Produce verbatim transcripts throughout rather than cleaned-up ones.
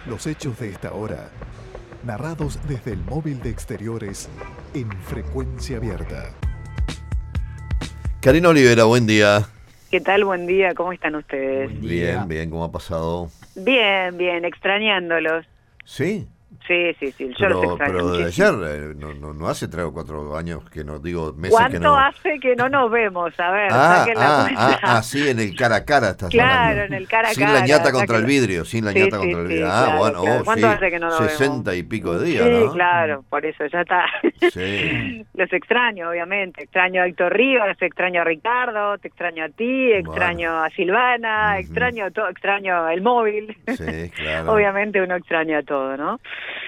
Los hechos de esta hora, narrados desde el móvil de Exteriores en Frecuencia Abierta. Karina Olivera, buen día. ¿Qué tal? Buen día, ¿cómo están ustedes? Bien, bien, ¿cómo ha pasado? Bien, bien, extrañándolos. ¿Sí? Sí, sí, sí, yo pero, los extraño Pero de muchísimo. ayer, eh, no, no, no hace tres o cuatro años que no, digo, meses ¿Cuánto que no... hace que no nos vemos? A ver, Ah, saquen la ah, cuenta. ah, ah, sí, en el cara a cara estás Claro, hablando. en el cara a Sin cara. la ñata contra saquen- el vidrio, sin la Sí, ñata sí, contra el sí, vidrio. Ah, claro, bueno, claro. oh, ¿Cuánto sí, hace que no nos vemos? sesenta y pico de días, Sí, ¿no? claro, por eso ya está. Sí. Los extraño, obviamente. Extraño a Héctor Rivas, extraño a Ricardo, te extraño a ti, extraño Bueno. a Silvana, Ujú. extraño a todo, extraño el móvil. Sí, claro. Obviamente uno extraña todo, ¿no?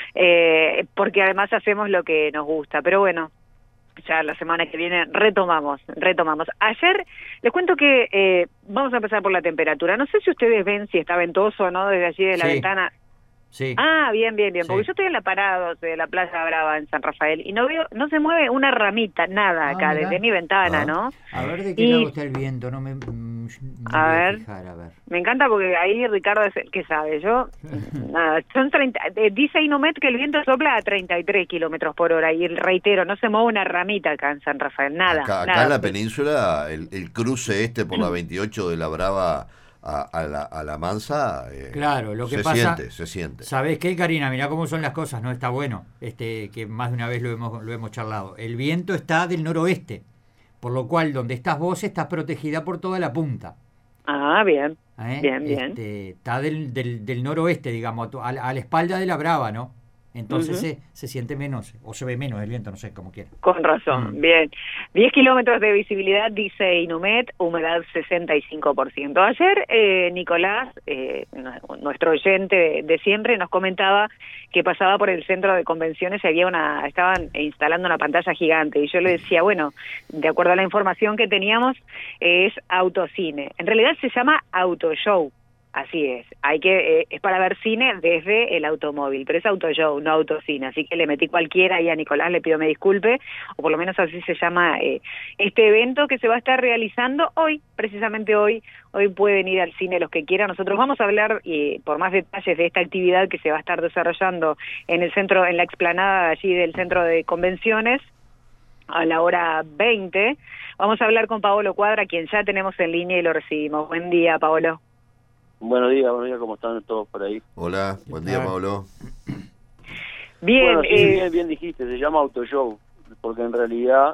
Eh, porque además hacemos lo que nos gusta, pero bueno, ya la semana que viene retomamos, retomamos. Ayer les cuento que eh, vamos a empezar por la temperatura. No sé si ustedes ven si está ventoso o no desde allí de la Sí. ventana. Sí. Ah, bien, bien, bien, Sí. porque yo estoy en la parada de la Playa Brava en San Rafael y no veo, no se mueve una ramita, nada Ah, acá, mirá. desde mi ventana, Ah. ¿no? A ver de qué Y- lado está el viento, no me, mm, me A voy ver. a fijar, a ver. Me encanta porque ahí Ricardo es el que sabe. Yo, nada, son treinta, eh, dice Inomet que el viento sopla a treinta y tres kilómetros por hora y reitero, no se mueve una ramita acá en San Rafael, nada. Acá, acá nada. en la península, el, el cruce este por la veintiocho de la Brava a, a la, a la Mansa, eh, Claro, lo que se pasa- siente, se siente. ¿Sabés qué, Karina? Mirá cómo son las cosas, no está bueno, este, que más de una vez lo hemos, lo hemos charlado. El viento está del noroeste, por lo cual donde estás vos estás protegida por toda la punta. Ah, bien, ¿eh? bien, bien. Este, está del, del, del noroeste, digamos, a, tu- a la a la espalda de la Brava, ¿no? Entonces Ujú. se, se siente menos, o se ve menos el viento, no sé, como quiera. Con razón, Mm. bien. diez kilómetros de visibilidad, dice Inumet, humedad sesenta y cinco por ciento. Ayer eh, Nicolás, eh, nu- nuestro oyente de, de siempre, nos comentaba que pasaba por el centro de convenciones y había una, estaban instalando una pantalla gigante. Y yo le decía, bueno, de acuerdo a la información que teníamos, eh, es autocine. En realidad se llama autoshow. Así es, hay que eh, es para ver cine desde el automóvil, pero es autoshow, no autocine, así que le metí cualquiera y a Nicolás le pido me disculpe, o por lo menos así se llama eh, este evento que se va a estar realizando hoy, precisamente hoy, hoy pueden ir al cine los que quieran. Nosotros vamos a hablar eh, por más detalles de esta actividad que se va a estar desarrollando en el centro, en la explanada allí del centro de convenciones, a la hora veinte. Vamos a hablar con Paolo Cuadra, quien ya tenemos en línea y lo recibimos. Buen día, Paolo. Buenos días, buenos días, ¿cómo están todos por ahí? Hola, buen día, tal? Pablo. Bien, Bueno, sí, eh, bien, bien dijiste, se llama Autoshow, porque en realidad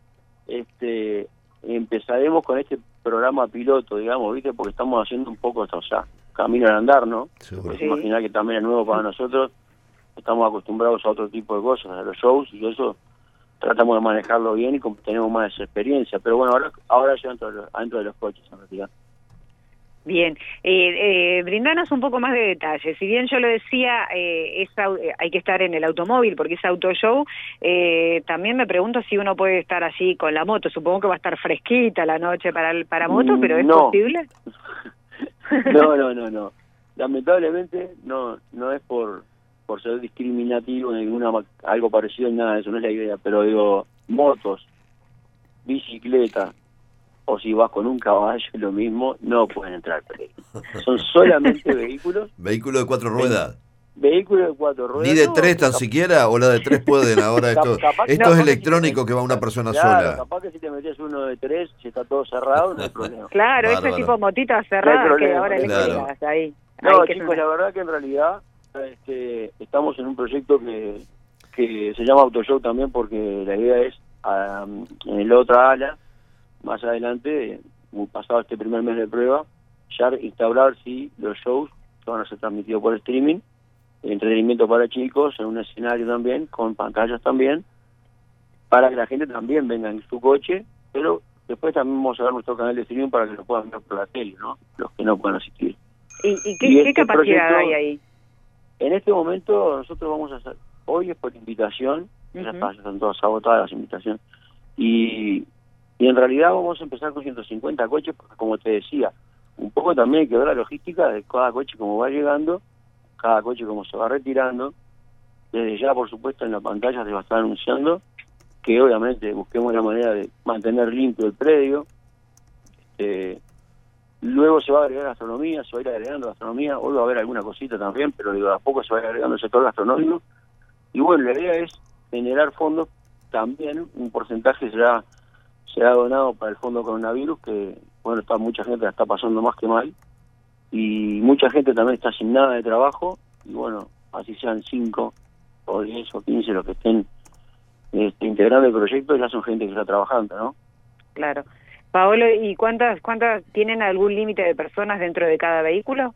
este empezaremos con este programa piloto, digamos, ¿viste? Porque estamos haciendo un poco, o sea, camino al andar, ¿no? Seguro. Porque Sí. imaginar que también es nuevo para nosotros, estamos acostumbrados a otro tipo de cosas, a los shows, y eso tratamos de manejarlo bien y como tenemos más experiencia, pero bueno, ahora ahora ya dentro de los, adentro de los coches, en realidad. bien. Eh, eh, brindanos un poco más de detalles. Si bien yo lo decía, eh, es, au- eh, hay que estar en el automóvil porque es autoshow, eh, también me pregunto si uno puede estar allí con la moto. Supongo que va a estar fresquita la noche para el- para moto, Mm, pero ¿es no. posible? No, no, no, no. Lamentablemente no no es por por ser discriminativo ni ninguna ma- algo parecido ni nada de eso, no es la idea, pero digo, motos, bicicleta o si vas con un caballo lo mismo, no pueden entrar peligro. Son solamente vehículos, Vehículo de cuatro ruedas. vehículos de cuatro ruedas. Ni de no, tres tan cap- siquiera, o la de tres pueden ahora. cap- Esto, capaz- esto no, es capaz electrónico si te- que va una persona claro, sola. capaz que si te metes uno de tres, si está todo cerrado, no hay problema. Claro, ese Bárbaro. tipo motitas cerradas que problema, ahora claro. eléctricas ahí. No, ahí que chicos, son- la verdad que en realidad este, estamos en un proyecto que, que se llama Autoshow también porque la idea es, um, en la otra ala, más adelante, uh, pasado este primer mes de prueba, ya instaurar si los shows van a ser transmitidos por streaming, entretenimiento para chicos, en un escenario también, con pantallas también, para que la gente también venga en su coche, pero después también vamos a dar nuestro canal de streaming para que lo puedan ver por la tele, ¿no? Los que no puedan asistir. ¿Y, y qué, y qué este capacidad proyecto- hay ahí? En este momento nosotros vamos a hacer, hoy es por invitación, ya Ujú. está, ya están todas agotadas las invitaciones, y, y en realidad vamos a empezar con ciento cincuenta coches, porque como te decía, un poco también hay que ver la logística de cada coche como va llegando, cada coche como se va retirando, desde ya por supuesto en la pantalla se va a estar anunciando, que obviamente busquemos la manera de mantener limpio el predio, este, luego se va a agregar gastronomía, se va a ir agregando gastronomía, hoy va a haber alguna cosita también, pero digo, a poco se va a ir agregando el sector gastronómico. Y bueno, la idea es generar fondos también, un porcentaje será, será donado para el fondo coronavirus, que bueno, está mucha gente la está pasando más que mal, y mucha gente también está sin nada de trabajo, y bueno, así sean cinco o diez o quince los que estén este, integrando el proyecto, ya son gente que está trabajando, ¿no? Claro. Paolo, ¿y cuántas cuántas tienen algún límite de personas dentro de cada vehículo?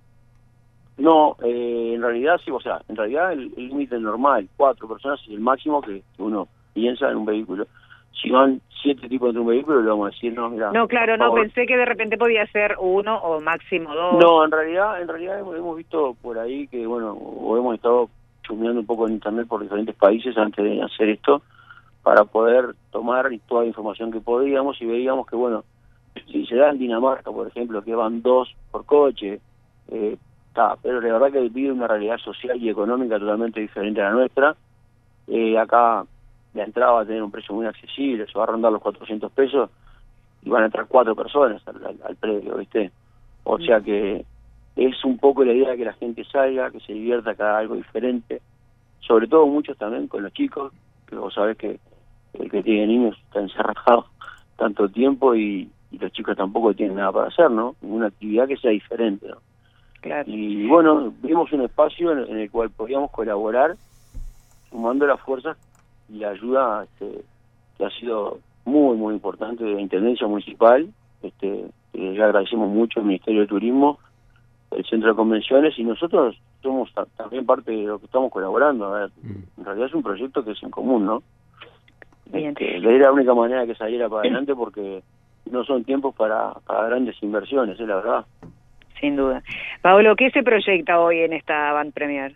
No, eh, en realidad sí, o sea, en realidad el límite normal, cuatro personas es el máximo que uno piensa en un vehículo. Si van siete tipos de un vehículo, le vamos a decir, no, mira. No, claro, no, favor. pensé que de repente podía ser uno o máximo dos. No, en realidad, en realidad hemos, hemos visto por ahí que, bueno, o hemos estado chusmeando un poco en internet por diferentes países antes de hacer esto, para poder tomar toda la información que podíamos, y veíamos que, bueno, si se da en Dinamarca, por ejemplo, que van dos por coche, eh, está, pero la verdad que vive una realidad social y económica totalmente diferente a la nuestra. Eh, acá la entrada va a tener un precio muy accesible, se va a rondar los cuatrocientos pesos y van a entrar cuatro personas al, al, al predio, ¿viste? O sea que es un poco la idea de que la gente salga, que se divierta, que haga algo diferente, sobre todo muchos también con los chicos, que vos sabés que el que tiene niños está encerrado tanto tiempo y, y los chicos tampoco tienen nada para hacer, ¿no? Una actividad que sea diferente, ¿no? Claro. Y bueno, vimos un espacio en, en el cual podíamos colaborar, sumando las fuerzas y la ayuda este, que ha sido muy, muy importante de la Intendencia Municipal. Este, eh, ya agradecemos mucho al Ministerio de Turismo, el Centro de Convenciones, y nosotros somos ta- también parte de lo que estamos colaborando. A ver, en realidad es un proyecto que es en común, ¿no? Bien. Este, era la única manera que saliera para adelante, porque no son tiempos para, para grandes inversiones, es la verdad. Sin duda. Paolo, ¿qué se proyecta hoy en esta Band Premier?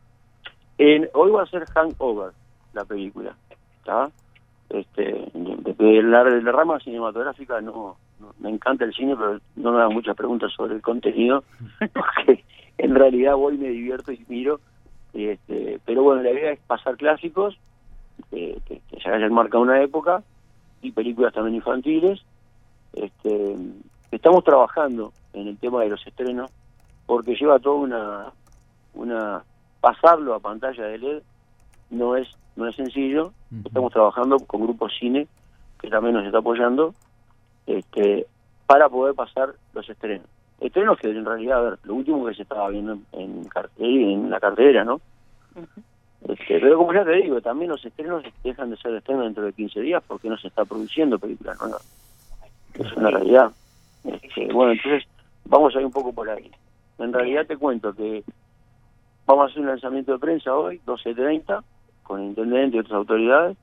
En, hoy va a ser Hangover, la película, ¿está? Este, de, de la, de la rama cinematográfica no, no, me encanta el cine, pero no me hagan muchas preguntas sobre el contenido, porque en realidad voy, me divierto y miro. Este, pero bueno, la idea es pasar clásicos, que, que, que ya hayan marcado una época, y películas también infantiles. Este, estamos trabajando en el tema de los estrenos, porque lleva toda una, una pasarlo a pantalla de L E D no es no es sencillo. Uh-huh. Estamos trabajando con Grupo Cine, que también nos está apoyando, este, para poder pasar los estrenos. Estrenos que en realidad, a ver, lo último que se estaba viendo en, en, cartel, en la cartelera, ¿no? Uh-huh. Este, pero como ya te digo, también los estrenos dejan de ser estrenos dentro de quince días porque no se está produciendo películas nuevas. Es una realidad. Este, bueno, entonces vamos a ir un poco por ahí. En realidad te cuento que vamos a hacer un lanzamiento de prensa hoy, doce treinta, con el intendente y otras autoridades.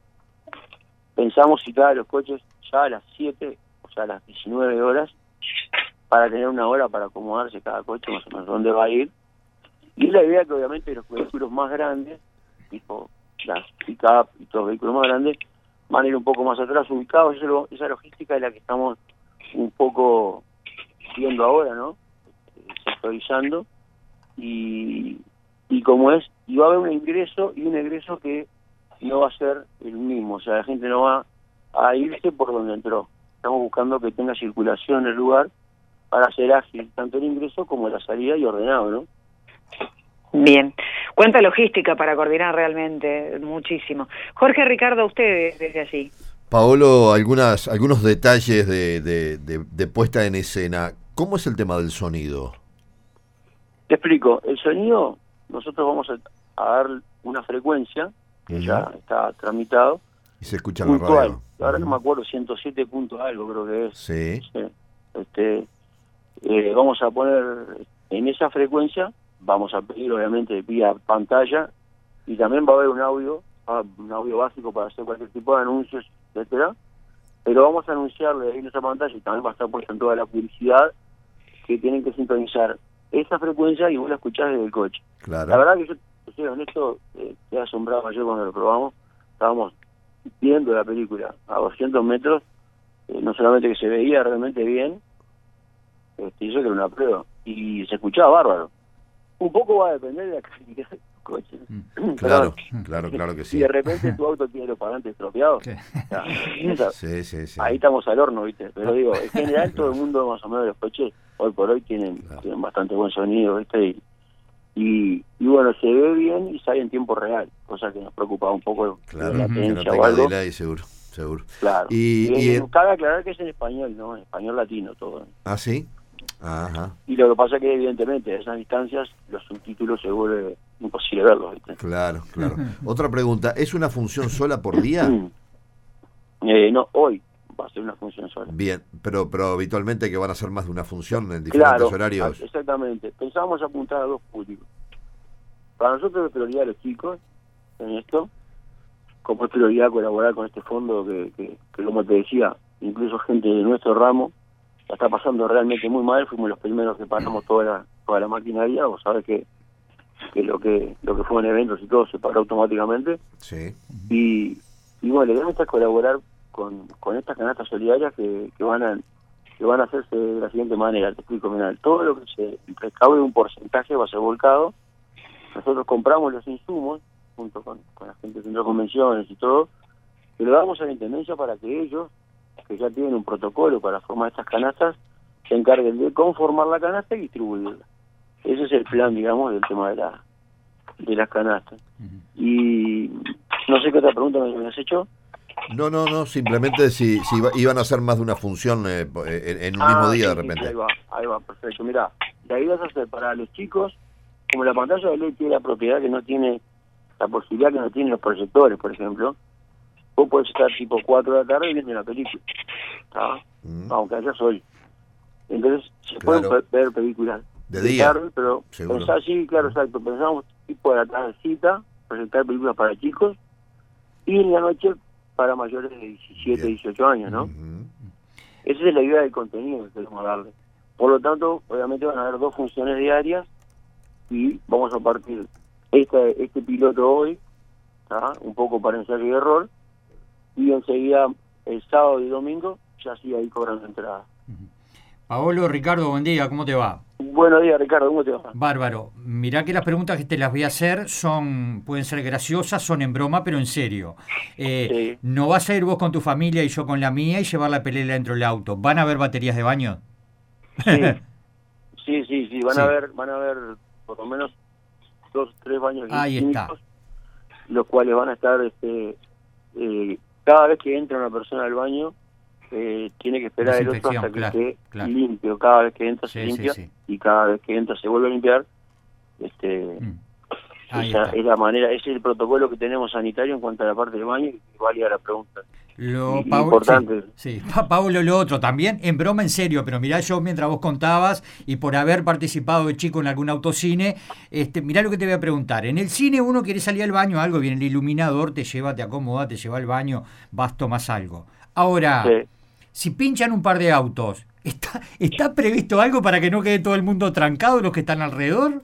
Pensamos citar a los coches ya a las siete, o sea, a las diecinueve horas, para tener una hora para acomodarse cada coche, más o menos dónde va a ir. Y la idea que obviamente los vehículos más grandes, tipo las pick-up y todos los vehículos más grandes, van a ir un poco más atrás ubicados. Eso, esa logística es la que estamos un poco viendo ahora, ¿no? Sectorizando. Y, y como es, y va a haber un ingreso y un egreso que no va a ser el mismo. O sea, la gente no va a irse por donde entró. Estamos buscando que tenga circulación en el lugar para hacer ágil tanto el ingreso como la salida y ordenado, ¿no? Bien. Cuánta logística para coordinar realmente, muchísimo. Jorge, Ricardo, ustedes desde allí. Paolo, algunas, algunos detalles de, de, de, de puesta en escena. ¿Cómo es el tema del sonido? Te explico. El sonido, nosotros vamos a, a dar una frecuencia, que uh-huh. ya está tramitado. Y se escucha en la radio. Ahora uh-huh. no me acuerdo, ciento siete punto algo creo que es. Sí. sí. Este, eh, vamos a poner en esa frecuencia, vamos a pedir obviamente vía pantalla, y también va a haber un audio, un audio básico para hacer cualquier tipo de anuncios, etcétera. Pero vamos a anunciarle ahí en esa pantalla, y también va a estar puesta en toda la publicidad, que tienen que sintonizar esa frecuencia y vos la escuchás desde el coche. Claro. La verdad que yo, yo soy honesto, eh, quedé asombrado ayer cuando lo probamos. Estábamos viendo la película a doscientos metros, eh, no solamente que se veía realmente bien, este, eso que era una prueba, y se escuchaba bárbaro. Un poco va a depender de la calidad, coche. Mm. Claro, claro, claro que Si sí. de repente tu auto tiene los parlantes estropeados, Sí. o sea, esa- Sí, sí, sí. ahí estamos al horno, ¿viste? Pero digo, en general todo el mundo más o menos los coches, hoy por hoy tienen, Claro. tienen bastante buen sonido, ¿viste? Y, y, y bueno, se ve bien y sale en tiempo real, cosa que nos preocupa un poco Claro, de la que no latencia o tenga algo. delay, seguro, seguro. Claro. Y, Y, y el- cabe aclarar que es en español, ¿no? En español latino todo. ¿Ah, sí? Ajá, Y lo que pasa es que evidentemente a esas distancias los subtítulos se vuelve imposible verlos, ¿viste? claro, claro. Otra pregunta, ¿es una función sola por día? Eh, no, hoy va a ser una función sola. Bien, pero pero habitualmente que van a ser más de una función en diferentes Claro, horarios. exactamente. Pensábamos apuntar a dos públicos. Para nosotros es prioridad a los chicos en esto, como es prioridad colaborar con este fondo que, que, que como te decía, incluso gente de nuestro ramo la está pasando realmente muy mal. Fuimos los primeros que paramos toda la, toda la maquinaria. Vos sabés que, que lo que lo que fue en eventos y todo se paró automáticamente. Sí. Y, y bueno, la idea nuestra es colaborar con, con estas canastas solidarias que, que van a que van a hacerse de la siguiente manera. Te explico, mirá, todo lo que se recaude un porcentaje va a ser volcado. Nosotros compramos los insumos junto con, con la gente de centro de convenciones y todo, que lo damos a la intendencia para que ellos, que ya tienen un protocolo para formar estas canastas, se encarguen de conformar la canasta y distribuirla. Ese es el plan, digamos, del tema de la de las canastas. Y no sé qué otra pregunta me has hecho. No, no, no, simplemente si, si iba- iban a hacer más de una función eh, en, en un Ah, mismo día sí, de sí, repente. sí, ahí va, ahí va, perfecto. Mirá, la idea es hacer para los chicos, como la pantalla de L E D tiene la propiedad que no tiene, la posibilidad que no tienen los proyectores, por ejemplo, vos podés estar tipo cuatro de la tarde y viendo una película, ¿tá? Mm. Aunque haya sol. Entonces se Claro. pueden pe- ver películas De día, tarde, pero seguro. pensar, sí, claro, exacto, pensamos tipo de la tardecita, proyectar películas para chicos, y en la noche para mayores de diecisiete, Bien. dieciocho años, ¿no? Ujú. Esa es la idea del contenido que queremos darle. Por lo tanto, obviamente van a haber dos funciones diarias y vamos a partir este, este piloto hoy, ¿tá? Un poco para ensayo y error, y enseguida el sábado y domingo ya sí ahí cobrando entrada. Paolo, Ricardo, buen día, ¿cómo te va? Buenos días, Ricardo, ¿cómo te va? Bárbaro. Mirá que las preguntas que te las voy a hacer son, pueden ser graciosas, son en broma, pero en serio. Eh, Sí. ¿No vas a ir vos con tu familia y yo con la mía y llevar la pelea dentro del auto? ¿Van a haber baterías de baño? Sí, sí, sí, sí, van Sí. a ver, van a ver por lo menos dos, tres baños Ahí químicos, está. los cuales van a estar, este, eh, cada vez que entra una persona al baño, eh, tiene que esperar el otro Desinfección, hasta que claro, esté claro. limpio. Cada vez que entra se Sí, limpia sí, sí. y cada vez que entra se vuelve a limpiar. Este, Mm. Ahí esa está. es la manera, ese es el protocolo que tenemos sanitario en cuanto a la parte del baño, y válida la pregunta. Lo, Y- Paul- importante. Sí, sí. Pa- Pablo, lo otro también, en broma, en serio, pero mirá, yo mientras vos contabas y por haber participado de chico en algún autocine, este, mirá lo que te voy a preguntar. En el cine uno quiere salir al baño, algo, viene el iluminador, te lleva, te acomoda, te lleva al baño, vas, tomas algo. Ahora, Sí. si pinchan un par de autos, ¿está, ¿está previsto algo para que no quede todo el mundo trancado, los que están alrededor?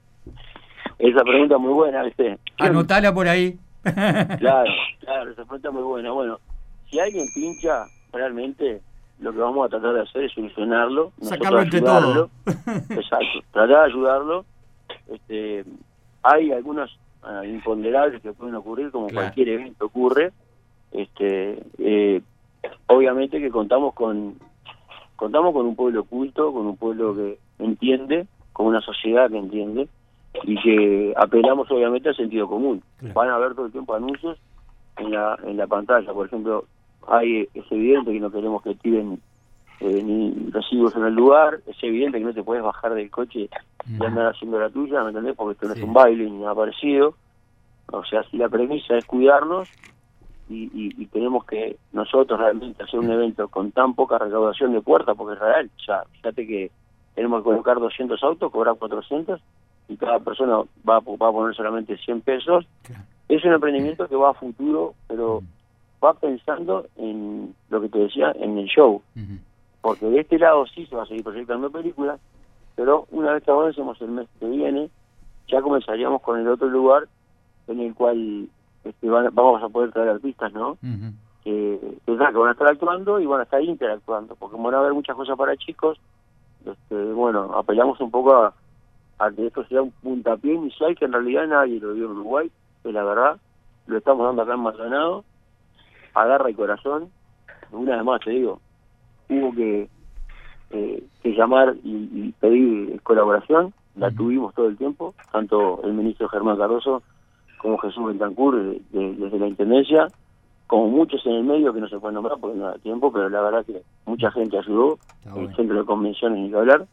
Esa pregunta es muy buena, ¿viste? Anotala por ahí. Claro, claro, esa pregunta es muy buena. Bueno, si alguien pincha, realmente lo que vamos a tratar de hacer es solucionarlo, Sacarlo nosotros entre ayudarlo. todos. Exacto, tratar de ayudarlo. Este, hay algunos ah, imponderables que pueden ocurrir, como Claro. cualquier evento ocurre. Este, eh, obviamente que contamos con contamos con un pueblo culto, con un pueblo que entiende, con una sociedad que entiende, y que apelamos obviamente al sentido común. Claro. Van a ver todo el tiempo anuncios en la en la pantalla. Por ejemplo, hay es evidente que no queremos que tiren eh, ni residuos en el lugar, es evidente que no te puedes bajar del coche y andar haciendo la tuya, ¿me entendés? Porque esto no Sí. es un baile ni nada parecido. O sea, si la premisa es cuidarnos y, y, y tenemos que nosotros realmente hacer un evento con tan poca recaudación de puertas, porque es real, o sea, fíjate que tenemos que colocar doscientos autos, cobrar cuatrocientos, y cada persona va, a- va a poner solamente cien pesos. Claro. Es un emprendimiento que va a futuro, pero va pensando en lo que te decía, en el show. Ujú. Porque de este lado sí se va a seguir proyectando películas, pero una vez que avancemos el mes que viene, ya comenzaríamos con el otro lugar en el cual este, van- vamos a poder traer artistas, ¿no? Ujú. Que, que, que van a estar actuando y van a estar interactuando, porque van a haber muchas cosas para chicos. Este, bueno, apelamos un poco a, a que esto sea un puntapié inicial que en realidad nadie lo vio en Uruguay, que la verdad lo estamos dando acá en Maldonado, a garra y corazón. Una vez más te digo, hubo que, eh, que llamar y, y pedir colaboración, la uh-huh. tuvimos todo el tiempo, tanto el ministro Germán Cardoso como Jesús Bentancur de, de, desde la Intendencia, como muchos en el medio que no se pueden nombrar porque no da tiempo, pero la verdad que mucha gente ayudó, el bueno. Centro de Convenciones ni que hablar,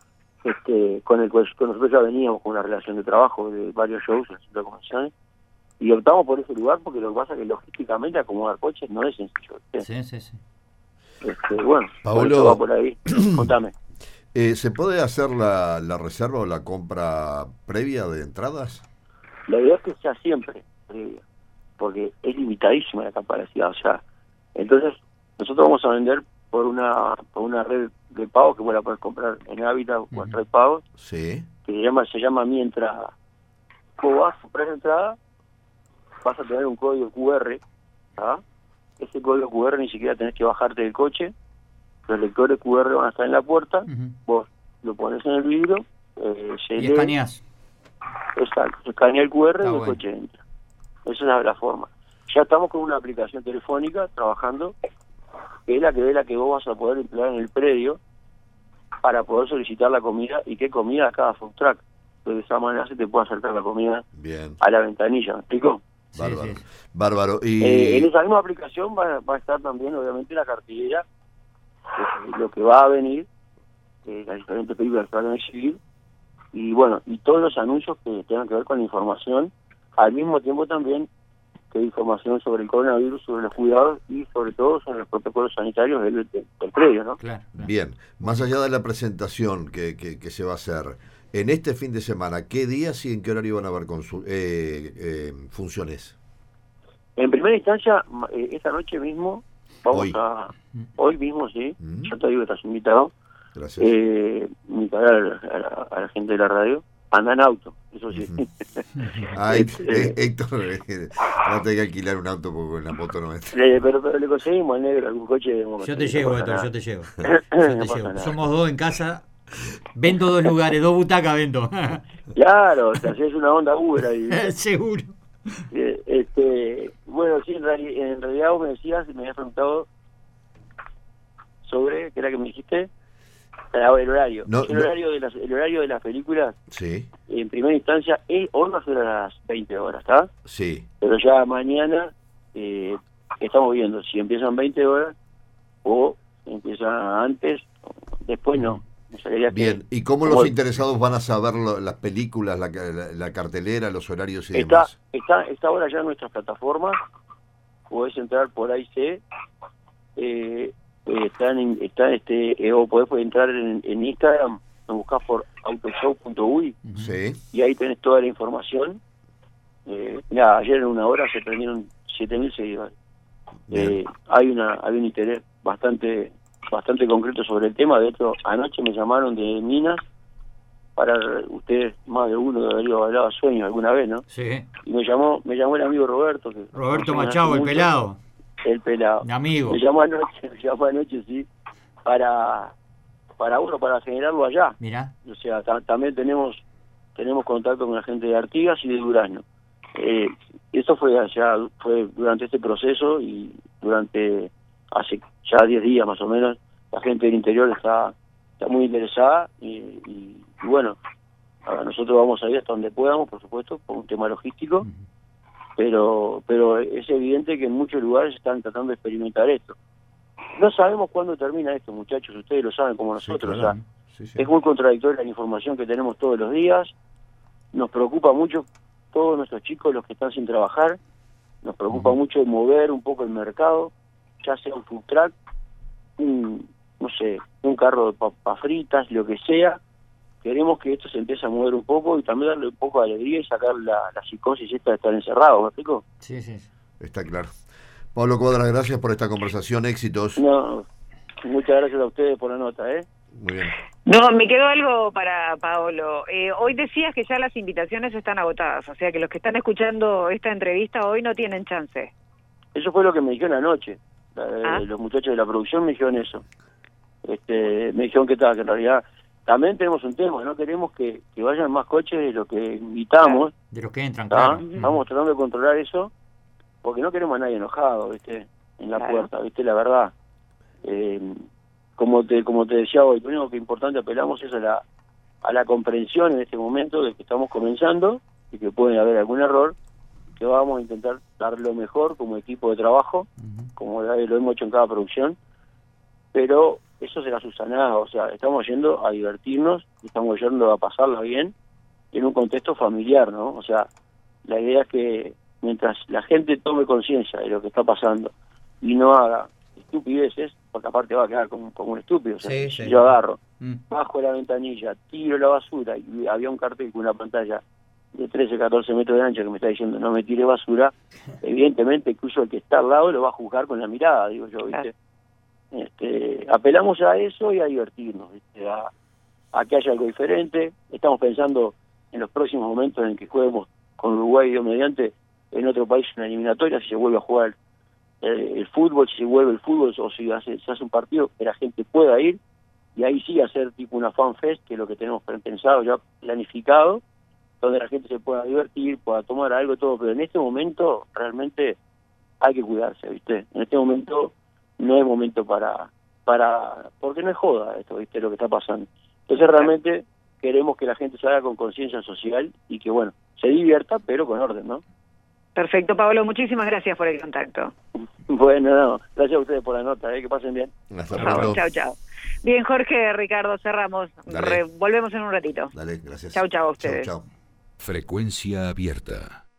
este, con el cual con nosotros ya veníamos con una relación de trabajo de varios shows en el Centro de Convenciones, y optamos por ese lugar porque lo que pasa es que logísticamente acomodar coches no es sencillo. Sí, sí, sí. Este, bueno, Paolo, va por ahí. Contame. Eh, ¿Se puede hacer la, la reserva o la compra previa de entradas? La idea es que sea siempre previa, porque es limitadísima la capacidad. O sea, entonces nosotros vamos a vender por una por una red de pagos que vos la podés comprar en Hábitat o en uh-huh. Red Pagos. Sí. Que se llama se llama Mi Entrada. Vos vas a comprar la entrada, vas a tener un código cu erre, ¿ah? Ese código cu erre ni siquiera tenés que bajarte del coche, los lectores cu erre van a estar en la puerta, uh-huh. vos lo pones en el vidrio, eh, se y lee, escaneás. Exacto, se escanea el cu erre Está y el bueno. coche entra. Esa es la, la forma. Ya estamos con una aplicación telefónica trabajando, que es la que ve la que vos vas a poder emplear en el predio para poder solicitar la comida y qué comida a cada food truck. De esa manera se te puede acercar la comida Bien. a la ventanilla, ¿me explico? Bárbaro. Sí, sí. Bárbaro. Y... Eh, en esa misma aplicación va, va a estar también, obviamente, la cartillera, eh, lo que va a venir, eh, las diferentes películas que van a exhibir, y bueno, y todos los anuncios que tengan que ver con la información, al mismo tiempo también que hay información sobre el coronavirus, sobre los cuidados y sobre todo sobre los protocolos sanitarios del, del, del predio, ¿no? Claro, claro. Bien, más allá de la presentación que, que, que se va a hacer, en este fin de semana, ¿qué días y en qué horario van a haber consu- eh, eh, funciones? En primera instancia, eh, esta noche mismo, vamos Hoy. a... Hoy mismo, sí, Mm. yo te digo que estás invitado. Gracias. Eh, invitar a, la- a, la- a la gente de la radio, anda en auto, eso sí. Ujú. Ah, Héctor, Eh, Héctor, eh, no tengo que alquilar un auto porque en la moto no me... Le- pero, pero le conseguimos al negro algún coche. De Yo te llevo, Héctor, yo te llevo. Yo te No pasa llevo. nada. Somos dos en casa. Vendo dos lugares, dos butacas vendo. Claro, te haces una onda Uber ahí. Seguro. Eh, este, bueno, sí, en, reali- en realidad vos me decías, me habías preguntado sobre, ¿qué era que me dijiste? El horario. No, el no. horario de las, el horario de las películas, Sí, en primera instancia, es, hoy va a ser a las veinte horas, ¿está? sí. Pero ya mañana eh, estamos viendo si empiezan veinte horas o empiezan antes, después no. O sea, quería que- Bien, ¿y cómo como los interesados van a saber lo- las películas, la, la, la cartelera, los horarios y está, demás? está, está ahora ya en nuestras plataformas, podés entrar por ahí, sé, eh, eh, están en, está este, eh, o podés entrar en, en Instagram, lo buscás por autoshow punto uy Sí, y ahí tenés toda la información. Eh, mirá, ayer en una hora se prendieron siete mil seguidores. bien. Eh, hay una hay un interés bastante bastante concreto sobre el tema. De hecho, anoche me llamaron de Minas para ustedes, más de uno de haber hablado sueños alguna vez, ¿no? Sí. Y me llamó me llamó el amigo Roberto. Que Roberto conocemos Machado, hace el mucho. pelado. El pelado. Mi amigo. Me llamó anoche, me llamó anoche, sí, para para uno, para generarlo allá. Mirá. O sea, ta- también tenemos tenemos contacto con la gente de Artigas y de Durazno. Eh, eso fue allá, fue durante este proceso y durante hace ya diez días más o menos, la gente del interior está está muy interesada y, y, y bueno, ahora nosotros vamos a ir hasta donde podamos, por supuesto, por un tema logístico, pero pero es evidente que en muchos lugares están tratando de experimentar esto. No sabemos cuándo termina esto, muchachos, ustedes lo saben como Sí, nosotros, claro. o sea, Sí, sí. es muy contradictoria la información que tenemos todos los días, nos preocupa mucho todos nuestros chicos, los que están sin trabajar, nos preocupa Ujú. mucho mover un poco el mercado, ya sea un food truck, un, no sé, un carro de papas fritas, lo que sea. Queremos que esto se empiece a mover un poco y también darle un poco de alegría y sacar la, la psicosis esta de estar encerrado, ¿me explico? Sí, sí. sí. Está claro. Pablo Cuadras, gracias por esta conversación, éxitos. No, muchas gracias a ustedes por la nota, ¿eh? Muy bien. No, me quedó algo para Paolo. Eh, hoy decías que ya las invitaciones están agotadas, o sea que los que están escuchando esta entrevista hoy no tienen chance. Eso fue lo que me dijeron anoche. La- Ah. Los muchachos de la producción me dijeron eso. Este, me dijeron que, tal, que en realidad también tenemos un tema, no queremos que, que vayan más coches de lo que invitamos. De los que entran, ¿tá? claro. Estamos tratando de controlar eso, porque no queremos a nadie enojado, ¿viste? En la Claro. puerta, ¿viste? La verdad. Eh, como te como te decía hoy, lo único que importante apelamos es a la, a la comprensión en este momento de que estamos comenzando y que puede haber algún error, que vamos a intentar dar lo mejor como equipo de trabajo, Ujú. como lo hemos hecho en cada producción, pero eso será subsanado, o sea, estamos yendo a divertirnos, estamos yendo a pasarla bien en un contexto familiar, ¿no? O sea, la idea es que mientras la gente tome conciencia de lo que está pasando y no haga estupideces, porque aparte va a quedar como, como un estúpido, o sea, Sí, si sí. yo agarro, Mm. bajo la ventanilla, tiro la basura y había un cartel con una pantalla de trece, catorce metros de ancho que me está diciendo no me tire basura, evidentemente incluso el que está al lado lo va a juzgar con la mirada, digo yo, ¿viste? Este, apelamos a eso y a divertirnos, ¿viste? A, a que haya algo diferente. Estamos pensando en los próximos momentos en que juguemos con Uruguay, Dios mediante, en otro país una eliminatoria, si se vuelve a jugar eh, el fútbol, si se vuelve el fútbol o si hace, se hace un partido, que la gente pueda ir y ahí sí hacer tipo una fan fest, que es lo que tenemos pensado, ya planificado, donde la gente se pueda divertir, pueda tomar algo, todo, pero en este momento realmente hay que cuidarse, ¿viste? En este momento no es momento para, para porque no es joda esto, ¿viste? Lo que está pasando. Entonces realmente queremos que la gente salga con conciencia social y que, bueno, se divierta, pero con orden, ¿no? Perfecto, Pablo, muchísimas gracias por el contacto. Bueno, no, gracias a ustedes por la nota, ¿eh? Que pasen bien. Hasta Por favor, pronto. chao, chao. Bien, Jorge, Ricardo, cerramos. Dale. Re- volvemos en un ratito. Dale, gracias. Chau, chau a ustedes. Chau, chau. Frecuencia abierta.